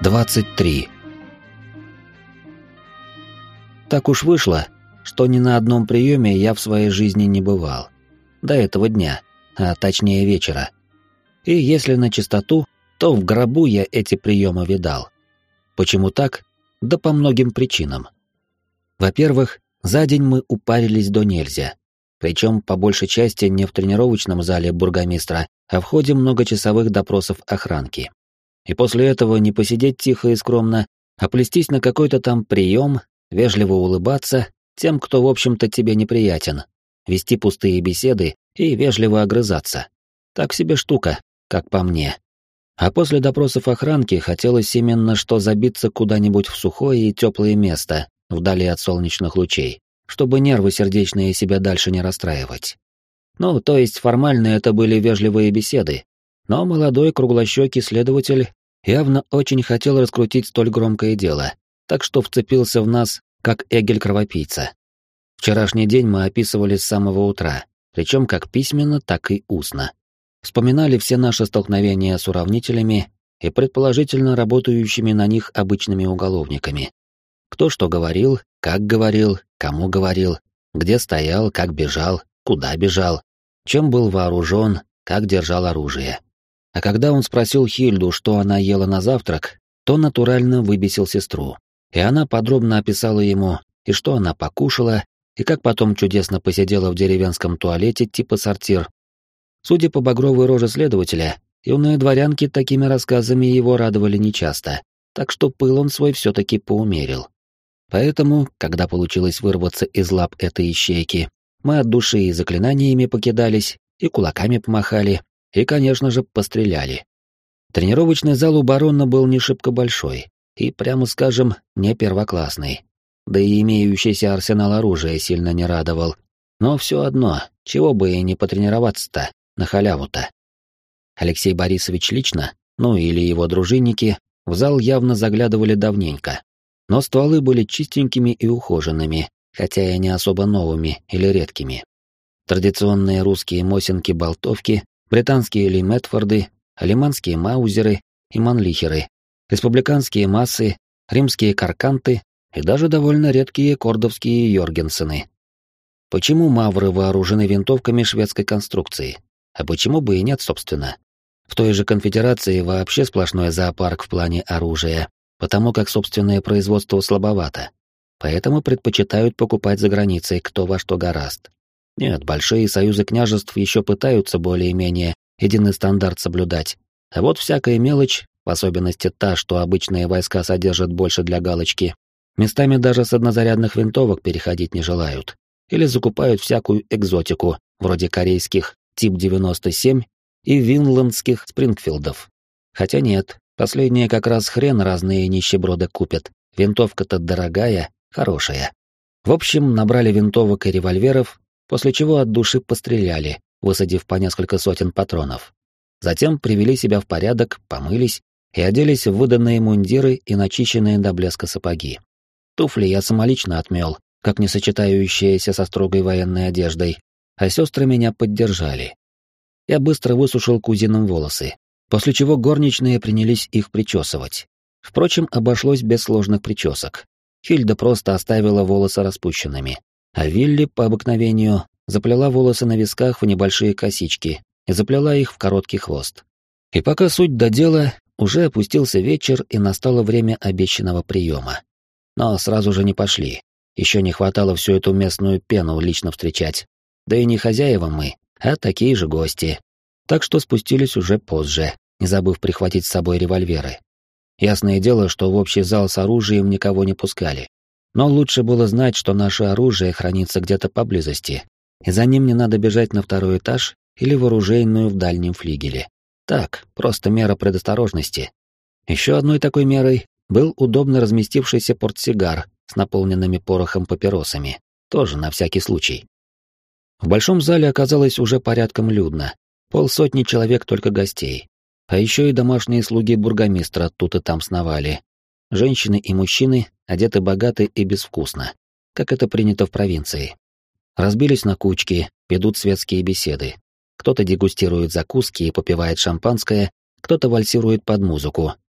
23. Так уж вышло, что ни на одном приеме я в своей жизни не бывал. До этого дня, а точнее вечера. И если на чистоту, то в гробу я эти приемы видал. Почему так? Да по многим причинам. Во-первых, за день мы упарились до нельзя. Причем по большей части не в тренировочном зале бургомистра, а в ходе многочасовых допросов охранки. И после этого не посидеть тихо и скромно, а плестись на какой-то там прием, вежливо улыбаться тем, кто, в общем-то, тебе неприятен, вести пустые беседы и вежливо огрызаться. Так себе штука, как по мне. А после допросов охранки хотелось именно что забиться куда-нибудь в сухое и теплое место, вдали от солнечных лучей, чтобы нервы сердечные себя дальше не расстраивать. Ну, то есть формально это были вежливые беседы, но молодой круглощекий следователь явно очень хотел раскрутить столь громкое дело, так что вцепился в нас, как эгель-кровопийца. Вчерашний день мы описывали с самого утра, причем как письменно, так и устно. Вспоминали все наши столкновения с уравнителями и предположительно работающими на них обычными уголовниками. Кто что говорил, кому говорил, где стоял, как бежал, куда бежал, чем был вооружен, как держал оружие. А когда он спросил Хильду, что она ела на завтрак, то натурально выбесил сестру. И она подробно описала ему, и что она покушала, и как потом чудесно посидела в деревенском туалете типа сортир. Судя по багровой роже следователя, юные дворянки такими рассказами его радовали нечасто, так что пыл он свой все-таки поумерил. Поэтому, когда получилось вырваться из лап этой ищейки, мы от души и заклинаниями покидались, и кулаками помахали, и, конечно же, постреляли. Тренировочный зал у барона был не шибко большой и, прямо скажем, не первоклассный. Да и имеющийся арсенал оружия сильно не радовал. Но все одно, чего бы и не потренироваться-то, на халяву-то. Алексей Борисович лично, ну или его дружинники, в зал явно заглядывали давненько. Но стволы были чистенькими и ухоженными, хотя и не особо новыми или редкими. Традиционные русские мосинки-болтовки, британские Ли-Метфорды, алиманские маузеры и манлихеры, республиканские массы, римские карканты и даже довольно редкие кордовские Йоргенсены. Почему мавры вооружены винтовками шведской конструкции? А почему бы и нет, собственно? В той же конфедерации вообще сплошной зоопарк в плане оружия, потому как собственное производство слабовато. Поэтому предпочитают покупать за границей кто во что горазд. Нет, большие союзы княжеств еще пытаются более-менее единый стандарт соблюдать. А вот всякая мелочь, в особенности та, что обычные войска содержат больше для галочки, местами даже с однозарядных винтовок переходить не желают. Или закупают всякую экзотику, вроде корейских ТИП-97 и винландских Спрингфилдов. Хотя нет, последние как раз хрен разные нищеброды купят. Винтовка-то дорогая, хорошая. В общем, набрали винтовок и револьверов, после чего от души постреляли, высадив по несколько сотен патронов. Затем привели себя в порядок, помылись и оделись в выданные мундиры и начищенные до блеска сапоги. Туфли я самолично отмел, как не сочетающиеся со строгой военной одеждой, а сестры меня поддержали. Я быстро высушил кузинам волосы, после чего горничные принялись их причесывать. Впрочем, обошлось без сложных причесок. Хильда просто оставила волосы распущенными, а Вилли, по обыкновению, заплела волосы на висках в небольшие косички и заплела их в короткий хвост. И пока суть до дела, уже опустился вечер и настало время обещанного приема. Но сразу же не пошли. Еще не хватало всю эту местную пену лично встречать. Да и не хозяева мы, а такие же гости. Так что спустились уже позже, не забыв прихватить с собой револьверы. Ясное дело, что в общий зал с оружием никого не пускали. Но лучше было знать, что наше оружие хранится где-то поблизости, и за ним не надо бежать на второй этаж или в оружейную в дальнем флигеле. Так, просто мера предосторожности. Еще одной такой мерой был удобно разместившийся портсигар с наполненными порохом папиросами, тоже на всякий случай. В большом зале оказалось уже порядком людно, 50 человек только гостей. А еще и домашние слуги бургомистра тут и там сновали. Женщины и мужчины одеты богато и безвкусно, как это принято в провинции. Разбились на кучки, ведут светские беседы. Кто-то дегустирует закуски и попивает шампанское, кто-то вальсирует под музыку,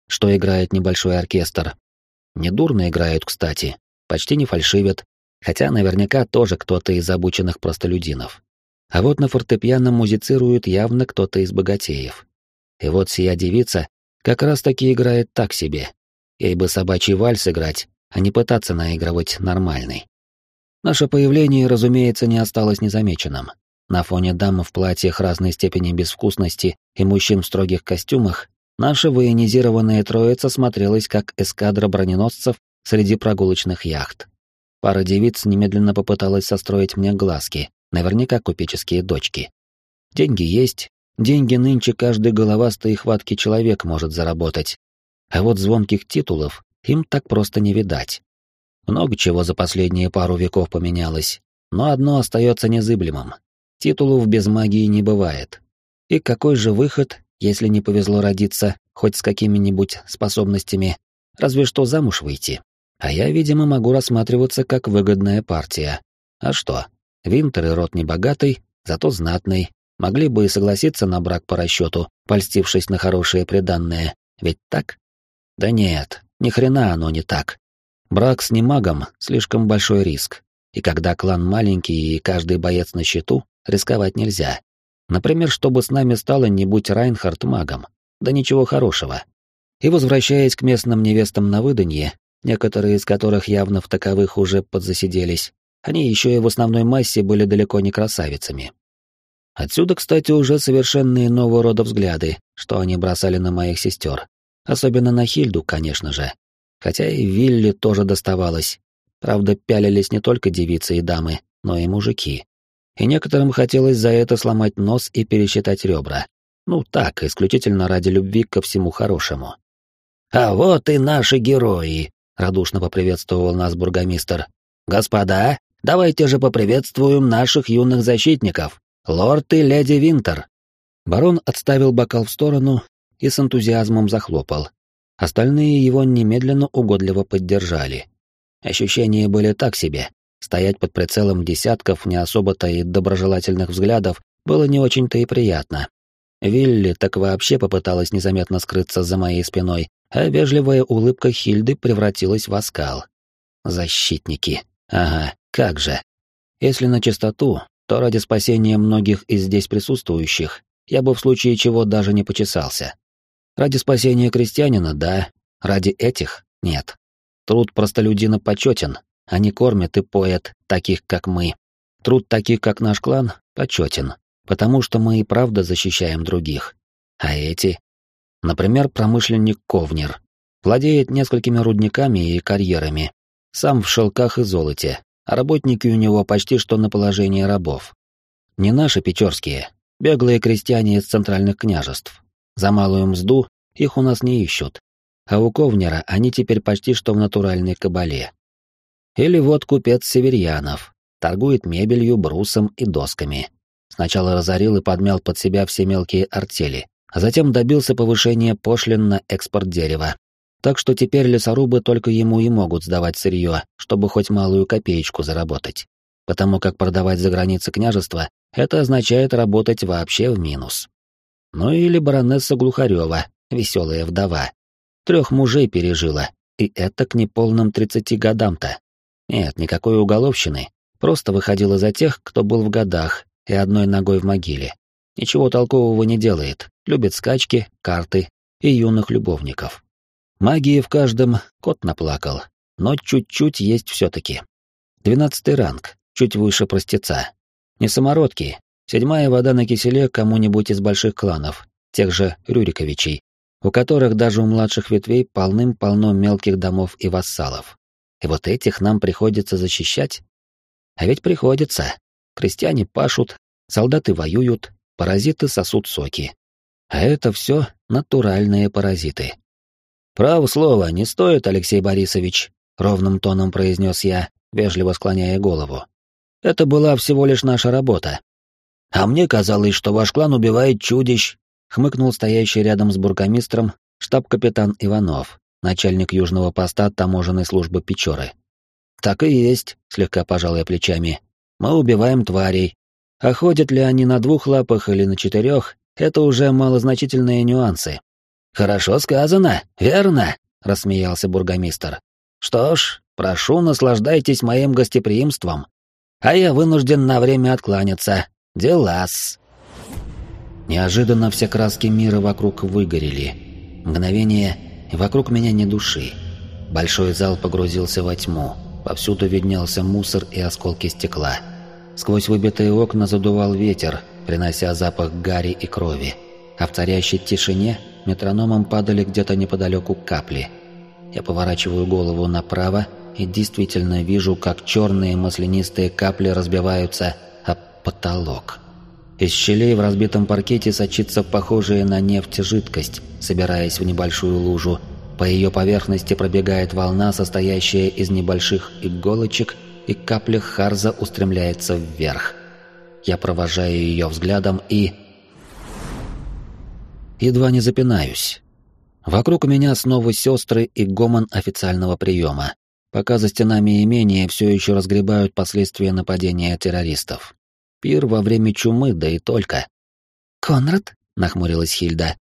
что играет небольшой оркестр. Недурно играют, кстати, почти не фальшивят, хотя наверняка тоже кто-то из обученных простолюдинов. А вот на фортепиано музицирует явно кто-то из богатеев. И вот сия девица как раз-таки играет так себе. Ей бы собачий вальс играть, а не пытаться наигрывать нормальный. Наше появление, разумеется, не осталось незамеченным. На фоне дам в платьях разной степени безвкусности и мужчин в строгих костюмах, наша военизированная троица смотрелась как эскадра броненосцев среди прогулочных яхт. Пара девиц немедленно попыталась состроить мне глазки, наверняка купеческие дочки. Деньги есть, деньги нынче каждый головастый и хваткий человек может заработать. А вот звонких титулов им так просто не видать. Много чего за последние пару веков поменялось, но одно остается незыблемым. Титулов без магии не бывает. И какой же выход, если не повезло родиться хоть с какими-нибудь способностями, разве что замуж выйти? А я, видимо, могу рассматриваться как выгодная партия. А что? Винтер и род небогатый, зато знатный. Могли бы и согласиться на брак по расчету, польстившись на хорошие приданное. Ведь так? Да нет, ни хрена оно не так. Брак с немагом — слишком большой риск. И когда клан маленький и каждый боец на счету, рисковать нельзя. Например, чтобы с нами стало не будь Райнхард магом. Да ничего хорошего. И возвращаясь к местным невестам на выданье, некоторые из которых явно в таковых уже подзасиделись, они еще и в основной массе были далеко не красавицами. Отсюда, кстати, уже совершенно иного рода взгляды, что они бросали на моих сестер. Особенно на Хильду, конечно же. Хотя и Вилли тоже доставалось. Правда, пялились не только девицы и дамы, но и мужики. И некоторым хотелось за это сломать нос и пересчитать ребра. Ну так, исключительно ради любви ко всему хорошему. «А вот и наши герои!» — радушно поприветствовал нас бургомистр. «Господа, давайте же поприветствуем наших юных защитников, лорд и леди Винтер!» Барон отставил бокал в сторону и с энтузиазмом захлопал. Остальные его немедленно угодливо поддержали. Ощущения были так себе. Стоять под прицелом десятков не особо-то и доброжелательных взглядов было не очень-то и приятно. Вилли так вообще попыталась незаметно скрыться за моей спиной, а вежливая улыбка Хильды превратилась в оскал. Защитники. Ага, как же. Если на чистоту, то ради спасения многих из здесь присутствующих я бы в случае чего даже не почесался. Ради спасения крестьянина — да, ради этих — нет. Труд простолюдина почетен, они кормят и поят таких, как мы. Труд таких, как наш клан, почетен, потому что мы и правда защищаем других. А эти? Например, промышленник Ковнер. Владеет несколькими рудниками и карьерами. Сам в шелках и золоте, а работники у него почти что на положении рабов. Не наши печорские, беглые крестьяне из центральных княжеств. За малую мзду их у нас не ищут. А у Ковнера они теперь почти что в натуральной кабале. Или вот купец Северьянов. Торгует мебелью, брусом и досками. Сначала разорил и подмял под себя все мелкие артели, а затем добился повышения пошлин на экспорт дерева. Так что теперь лесорубы только ему и могут сдавать сырье, чтобы хоть малую копеечку заработать. Потому как продавать за границы княжества — это означает работать вообще в минус. Ну или баронесса Глухарева, веселая вдова. 3 мужей пережила, и это к неполным 30 годам-то. Нет, никакой уголовщины, просто выходила за тех, кто был в годах и одной ногой в могиле. Ничего толкового не делает, любит скачки, карты и юных любовников. Магии в каждом кот наплакал, но чуть-чуть есть все-таки. 12-й ранг, чуть выше простеца. Не самородки, 7-я вода на киселе кому-нибудь из больших кланов, тех же Рюриковичей, у которых даже у младших ветвей полным-полно мелких домов и вассалов. И вот этих нам приходится защищать? А ведь приходится. Крестьяне пашут, солдаты воюют, паразиты сосут соки. А это все натуральные паразиты. «Право слово, не стоит, Алексей Борисович», — ровным тоном произнес я, вежливо склоняя голову. «Это была всего лишь наша работа». «А мне казалось, что ваш клан убивает чудищ», — хмыкнул стоящий рядом с бургомистром штаб-капитан Иванов, начальник южного поста таможенной службы Печоры. «Так и есть», — слегка пожал я плечами. «Мы убиваем тварей. А ходят ли они на 2 лапах или на 4, это уже малозначительные нюансы. «Хорошо сказано, верно?» — рассмеялся бургомистр. «Что ж, прошу, наслаждайтесь моим гостеприимством. А я вынужден на время откланяться. Дела-с». Неожиданно все краски мира вокруг выгорели. Мгновение, и вокруг меня ни души. Большой зал погрузился во тьму. Повсюду виднелся мусор и осколки стекла. Сквозь выбитые окна задувал ветер, принося запах гари и крови. А в царящей тишине метрономом падали где-то неподалеку капли. Я поворачиваю голову направо и действительно вижу, как черные маслянистые капли разбиваются об потолок. Из щелей в разбитом паркете сочится похожая на нефть жидкость, собираясь в небольшую лужу. По ее поверхности пробегает волна, состоящая из небольших иголочек, и капля Харза устремляется вверх. Я провожаю ее взглядом и... едва не запинаюсь. Вокруг меня снова сестры и гомон официального приема, пока за стенами имения все еще разгребают последствия нападения террористов. Пир во время чумы, да и только. «Конрад?» — нахмурилась Хильда.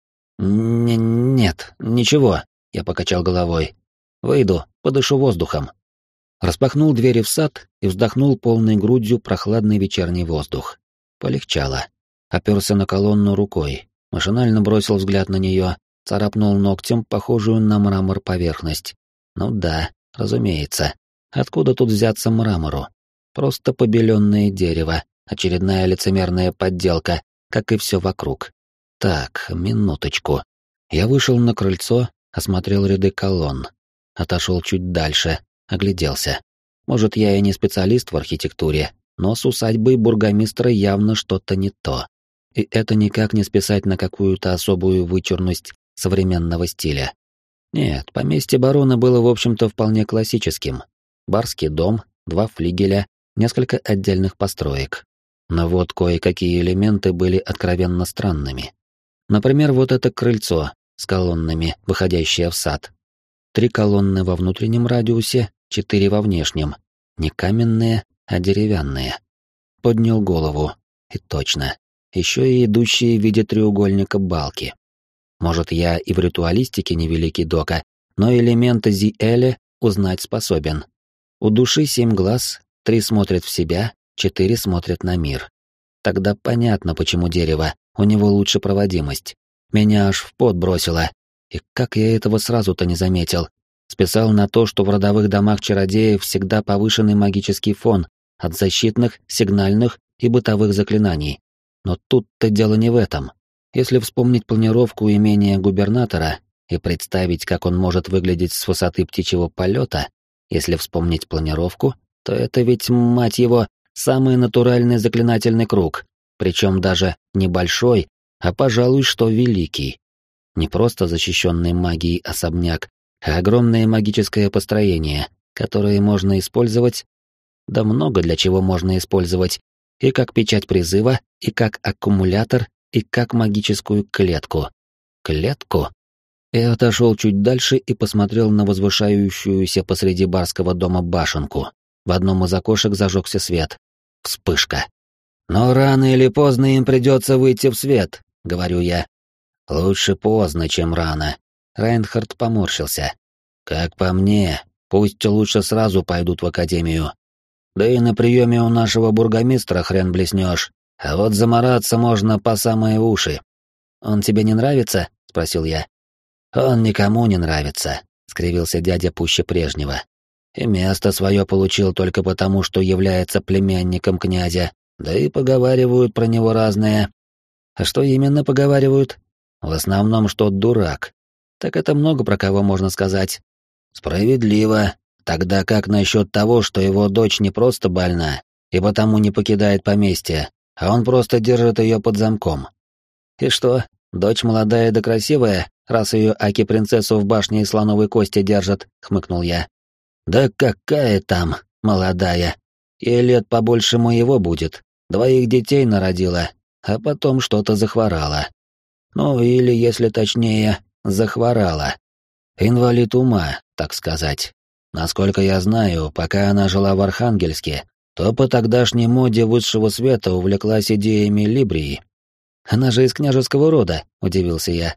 «Нет, ничего», — я покачал головой. «Выйду, подышу воздухом». Распахнул двери в сад и вздохнул полной грудью прохладный вечерний воздух. Полегчало. Оперся на колонну рукой, машинально бросил взгляд на нее, царапнул ногтем похожую на мрамор поверхность. Ну да, разумеется. Откуда тут взяться мрамору? Просто побеленное дерево, очередная лицемерная подделка, как и все вокруг. Так, минуточку. Я вышел на крыльцо, осмотрел ряды колонн. Отошел чуть дальше, огляделся. Может, я и не специалист в архитектуре, но с усадьбой бургомистра явно что-то не то. И это никак не списать на какую-то особую вычурность современного стиля. Нет, поместье барона было, в общем-то, вполне классическим. Барский дом, 2 флигеля, несколько отдельных построек. Но вот кое-какие элементы были откровенно странными. Например, вот это крыльцо с колоннами, выходящее в сад. 3 колонны во внутреннем радиусе, 4 во внешнем. Не каменные, а деревянные. Поднял голову. И точно. Еще и идущие в виде треугольника балки. Может, я и в ритуалистике не великий дока, но элементы Зиэля узнать способен. У души 7 глаз, 3 смотрят в себя, 4 смотрят на мир. Тогда понятно, почему дерево, у него лучше проводимость. Меня аж в пот бросило. И как я этого сразу-то не заметил? Списал на то, что в родовых домах чародеев всегда повышенный магический фон от защитных, сигнальных и бытовых заклинаний. Но тут-то дело не в этом. Если вспомнить планировку имения губернатора и представить, как он может выглядеть с высоты птичьего полета, если вспомнить планировку, то это ведь, мать его, самый натуральный заклинательный круг, причем даже небольшой, а, пожалуй, что великий. Не просто защищенный магией особняк, а огромное магическое построение, которое можно использовать, да много для чего можно использовать, и как печать призыва, и как аккумулятор, и как магическую клетку. Клетку? Я отошел чуть дальше и посмотрел на возвышающуюся посреди барского дома башенку. В одном из окошек зажегся свет. Вспышка. «Но рано или поздно им придется выйти в свет», — говорю я. «Лучше поздно, чем рано». Райнхард поморщился. «Как по мне, пусть лучше сразу пойдут в академию. Да и на приеме у нашего бургомистра хрен блеснешь, а вот замораться можно по самые уши». «Он тебе не нравится?» — спросил я. «Он никому не нравится», — скривился дядя пуще прежнего. «И место свое получил только потому, что является племянником князя, да и поговаривают про него разное». «А что именно поговаривают?» «В основном, что дурак. Так это много про кого можно сказать». «Справедливо. Тогда как насчет того, что его дочь не просто больна, и потому не покидает поместье, а он просто держит ее под замком?» «И что, дочь молодая да красивая, раз ее аки-принцессу в башне из слоновой кости держат?» — хмыкнул я. «Да какая там молодая? Ей лет побольше моего будет. 2 детей народила, а потом что-то захворала. Ну, или, если точнее, захворала. Инвалид ума, так сказать. Насколько я знаю, пока она жила в Архангельске, то по тогдашней моде высшего света увлеклась идеями Либрии». «Она же из княжеского рода», — удивился я.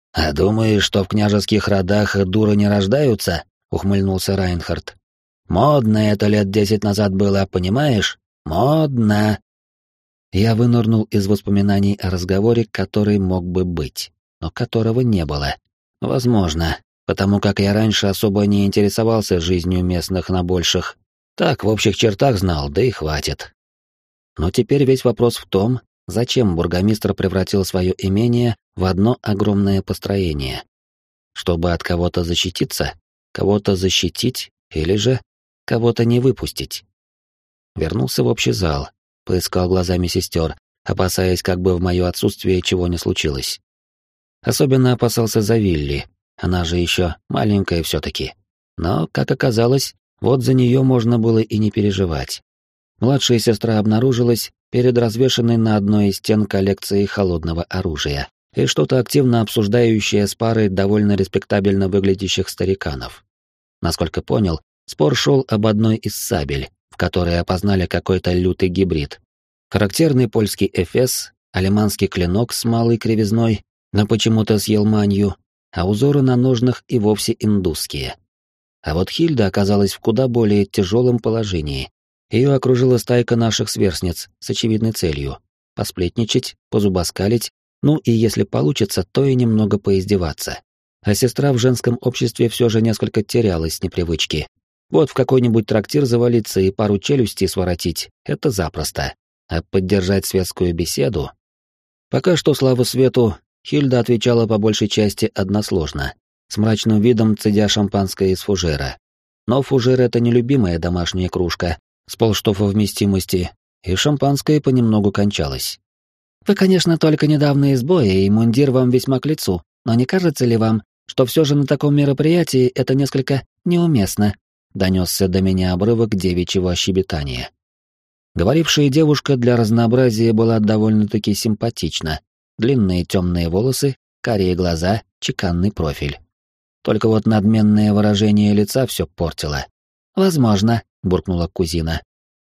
«А думаешь, что в княжеских родах дуры не рождаются?» — ухмыльнулся Райнхард. «Модно это лет 10 назад было, понимаешь? Модно!» Я вынырнул из воспоминаний о разговоре, который мог бы быть, но которого не было. Возможно, потому как я раньше особо не интересовался жизнью местных набольших. Так, в общих чертах знал, да и хватит. Но теперь весь вопрос в том, зачем бургомистр превратил свое имение в одно огромное построение. Чтобы от кого-то защититься, кого-то защитить или же кого-то не выпустить. Вернулся в общий зал, поискал глазами сестер, опасаясь, как бы в мое отсутствие чего не случилось. Особенно опасался за Вилли, она же еще маленькая все-таки. Но, как оказалось, вот за нее можно было и не переживать. Младшая сестра обнаружилась перед развешанной на одной из стен коллекцией холодного оружия и что-то активно обсуждающее с парой довольно респектабельно выглядящих стариканов. Насколько понял, спор шел об одной из сабель, в которой опознали какой-то лютый гибрид. Характерный польский эфес, алеманский клинок с малой кривизной, но почему-то с елманью, а узоры на ножнах и вовсе индусские. А вот Хильда оказалась в куда более тяжелом положении. Ее окружила стайка наших сверстниц с очевидной целью — посплетничать, позубоскалить, ну и если получится, то и немного поиздеваться. А сестра в женском обществе все же несколько терялась с непривычки. Вот в какой-нибудь трактир завалиться и пару челюстей своротить — это запросто. А поддержать светскую беседу? Пока что, слава свету, Хильда отвечала по большей части односложно, с мрачным видом цедя шампанское из фужера. Но фужер — это нелюбимая домашняя кружка с полштофа вместимости, и шампанское понемногу кончалось. «Вы, конечно, только недавно из боя, и мундир вам весьма к лицу, но не кажется ли вам, что все же на таком мероприятии это несколько неуместно?» — донесся до меня обрывок девичьего щебетания. Говорившая девушка для разнообразия была довольно-таки симпатична. Длинные темные волосы, карие глаза, чеканный профиль. Только вот надменное выражение лица все портило. «Возможно», — буркнула кузина.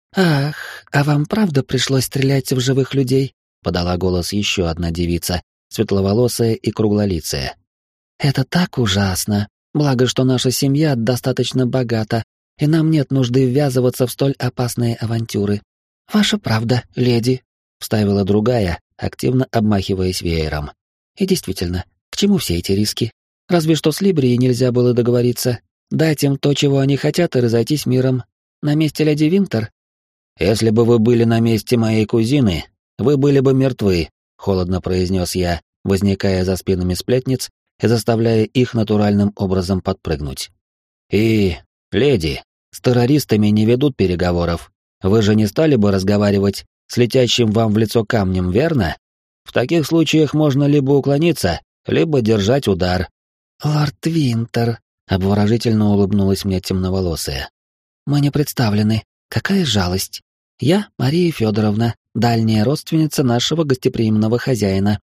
«Ах, а вам правда пришлось стрелять в живых людей?» — подала голос еще одна девица, светловолосая и круглолицая. «Это так ужасно. Благо, что наша семья достаточно богата, и нам нет нужды ввязываться в столь опасные авантюры. Ваша правда, леди», — вставила другая, активно обмахиваясь веером. «И действительно, к чему все эти риски? Разве что с Либрией нельзя было договориться, дать им то, чего они хотят, и разойтись миром. На месте леди Винтер?» «Если бы вы были на месте моей кузины, вы были бы мертвы», — холодно произнес я, возникая за спинами сплетниц и заставляя их натуральным образом подпрыгнуть. «И, леди, с террористами не ведут переговоров. Вы же не стали бы разговаривать с летящим вам в лицо камнем, верно? В таких случаях можно либо уклониться, либо держать удар». «Лорд Винтер», — обворожительно улыбнулась мне темноволосая. «Мы не представлены. Какая жалость. Я Мария Федоровна, дальняя родственница нашего гостеприимного хозяина».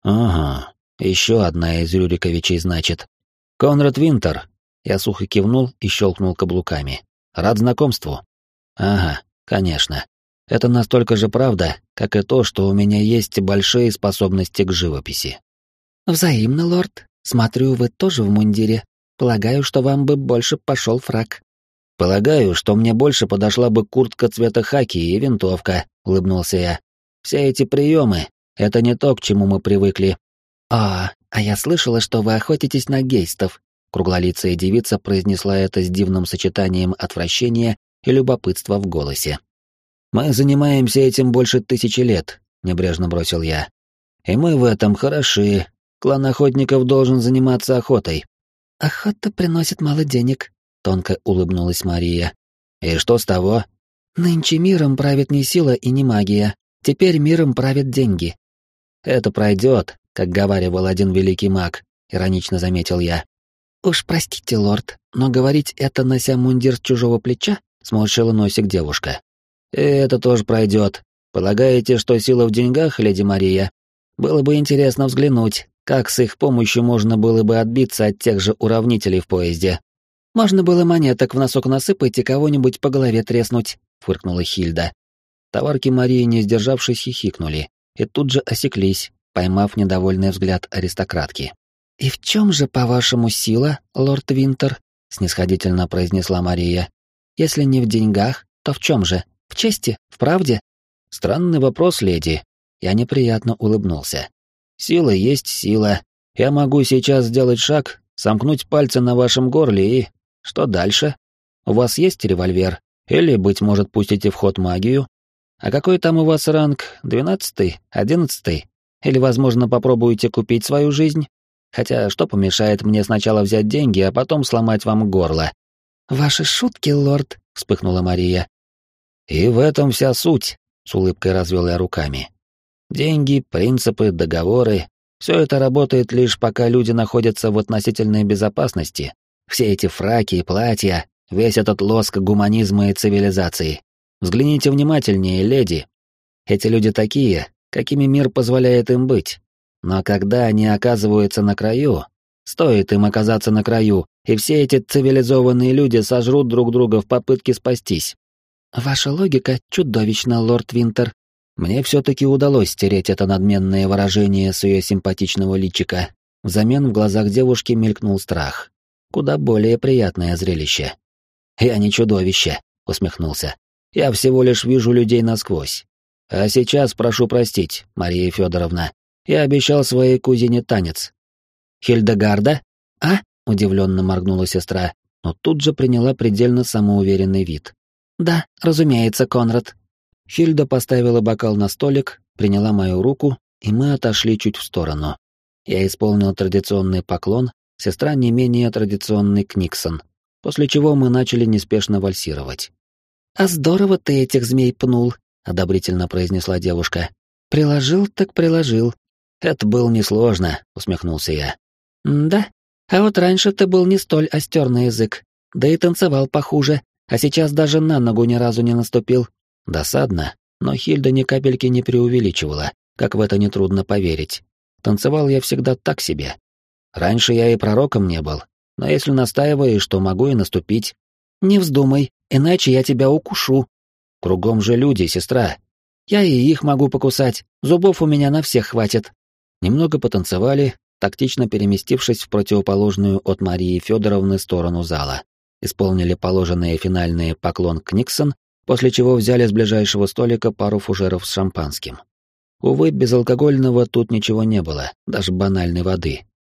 «Ага, еще одна из Рюриковичей, значит. Конрад Винтер». Я сухо кивнул и щелкнул каблуками. «Рад знакомству». «Ага, конечно. Это настолько же правда, как и то, что у меня есть большие способности к живописи». «Взаимно, лорд. Смотрю, вы тоже в мундире. Полагаю, что вам бы больше пошел фрак». «Полагаю, что мне больше подошла бы куртка цвета хаки и винтовка», — улыбнулся я. «Все эти приемы — это не то, к чему мы привыкли». А я слышала, что вы охотитесь на гейстов», — круглолицая девица произнесла это с дивным сочетанием отвращения и любопытства в голосе. «Мы занимаемся этим больше 1000 лет», — небрежно бросил я. «И мы в этом хороши. Клан охотников должен заниматься охотой». «Охота приносит мало денег», — тонко улыбнулась Мария. «И что с того?» «Нынче миром правит не сила и не магия. Теперь миром правят деньги». «Это пройдет, как говаривал один великий маг», — иронично заметил я. «Уж простите, лорд, но говорить это, нося мундир с чужого плеча?» — сморщила носик девушка. «И это тоже пройдет. Полагаете, что сила в деньгах, леди Мария? Было бы интересно взглянуть, как с их помощью можно было бы отбиться от тех же уравнителей в поезде». «Можно было монеток в носок насыпать и кого-нибудь по голове треснуть», — фыркнула Хильда. Товарки Марии, не сдержавшись, хихикнули и тут же осеклись, поймав недовольный взгляд аристократки. «И в чем же, по-вашему, сила, лорд Винтер?» — снисходительно произнесла Мария. «Если не в деньгах, то в чем же? В чести? В правде?» «Странный вопрос, леди». Я неприятно улыбнулся. «Сила есть сила. Я могу сейчас сделать шаг, сомкнуть пальцы на вашем горле и... Что дальше? У вас есть револьвер? Или, быть может, пустите в ход магию? А какой там у вас ранг? 12-й? 11-й? Или, возможно, попробуете купить свою жизнь? Хотя что помешает мне сначала взять деньги, а потом сломать вам горло?» «Ваши шутки, лорд», — вспыхнула Мария. «И в этом вся суть», — с улыбкой развел я руками. «Деньги, принципы, договоры — все это работает лишь пока люди находятся в относительной безопасности. Все эти фраки и платья, весь этот лоск гуманизма и цивилизации. Взгляните внимательнее, леди. Эти люди такие, какими мир позволяет им быть. Но когда они оказываются на краю, стоит им оказаться на краю, и все эти цивилизованные люди сожрут друг друга в попытке спастись». «Ваша логика чудовищна, лорд Винтер». Мне все-таки удалось стереть это надменное выражение с ее симпатичного личика. Взамен в глазах девушки мелькнул страх. Куда более приятное зрелище. «Я не чудовище», — усмехнулся. «Я всего лишь вижу людей насквозь. А сейчас прошу простить, Мария Федоровна. Я обещал своей кузине танец». «Хильдегарда? А?» — удивленно моргнула сестра, но тут же приняла предельно самоуверенный вид. «Да, разумеется, Конрад». Хильда поставила бокал на столик, приняла мою руку, и мы отошли чуть в сторону. Я исполнил традиционный поклон, сестра не менее традиционный книксон, после чего мы начали неспешно вальсировать. «А здорово ты этих змей пнул», — одобрительно произнесла девушка. «Приложил так приложил». «Это было несложно», — усмехнулся я. «Да, а вот раньше ты был не столь остер на язык, да и танцевал похуже, а сейчас даже на ногу ни разу не наступил». Досадно, но Хильда ни капельки не преувеличивала, как в это нетрудно поверить. Танцевал я всегда так себе. Раньше я и пророком не был, но если настаиваешь, то могу и наступить. «Не вздумай, иначе я тебя укушу». «Кругом же люди, сестра. Я и их могу покусать, зубов у меня на всех хватит». Немного потанцевали, тактично переместившись в противоположную от Марии Федоровны сторону зала. Исполнили положенные финальные поклон Книксон, после чего взяли с ближайшего столика пару фужеров с шампанским. Увы, безалкогольного тут ничего не было, даже банальной воды.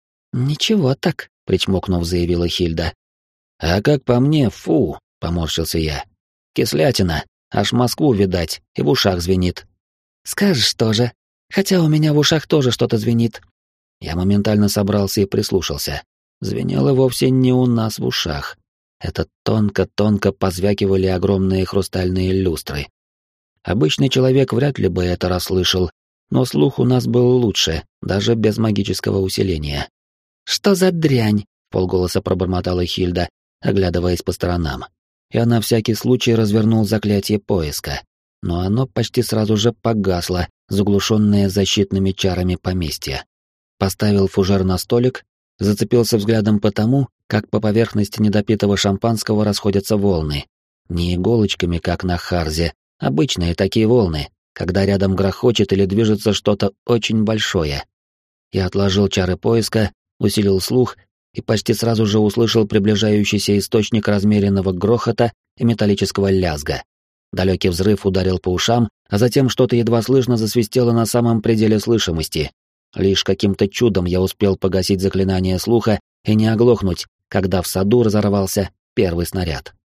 «Ничего так», — причмокнув, заявила Хильда. «А как по мне, фу», — поморщился я. «Кислятина, аж Москву видать, и в ушах звенит». «Скажешь тоже, хотя у меня в ушах тоже что-то звенит». Я моментально собрался и прислушался. Звенело вовсе не у нас в ушах. Это тонко-тонко позвякивали огромные хрустальные люстры. Обычный человек вряд ли бы это расслышал, но слух у нас был лучше, даже без магического усиления. «Что за дрянь?» — вполголоса пробормотала Хильда, оглядываясь по сторонам. Я на всякий случай развернул заклятие поиска, но оно почти сразу же погасло, заглушенное защитными чарами поместья. Поставил фужер на столик, зацепился взглядом по тому, как по поверхности недопитого шампанского расходятся волны. Не иголочками, как на Харзе, обычные такие волны, когда рядом грохочет или движется что-то очень большое. Я отложил чары поиска, усилил слух и почти сразу же услышал приближающийся источник размеренного грохота и металлического лязга. Далекий взрыв ударил по ушам, а затем что-то едва слышно засвистело на самом пределе слышимости. Лишь каким-то чудом я успел погасить заклинание слуха и не оглохнуть, когда в саду разорвался первый снаряд.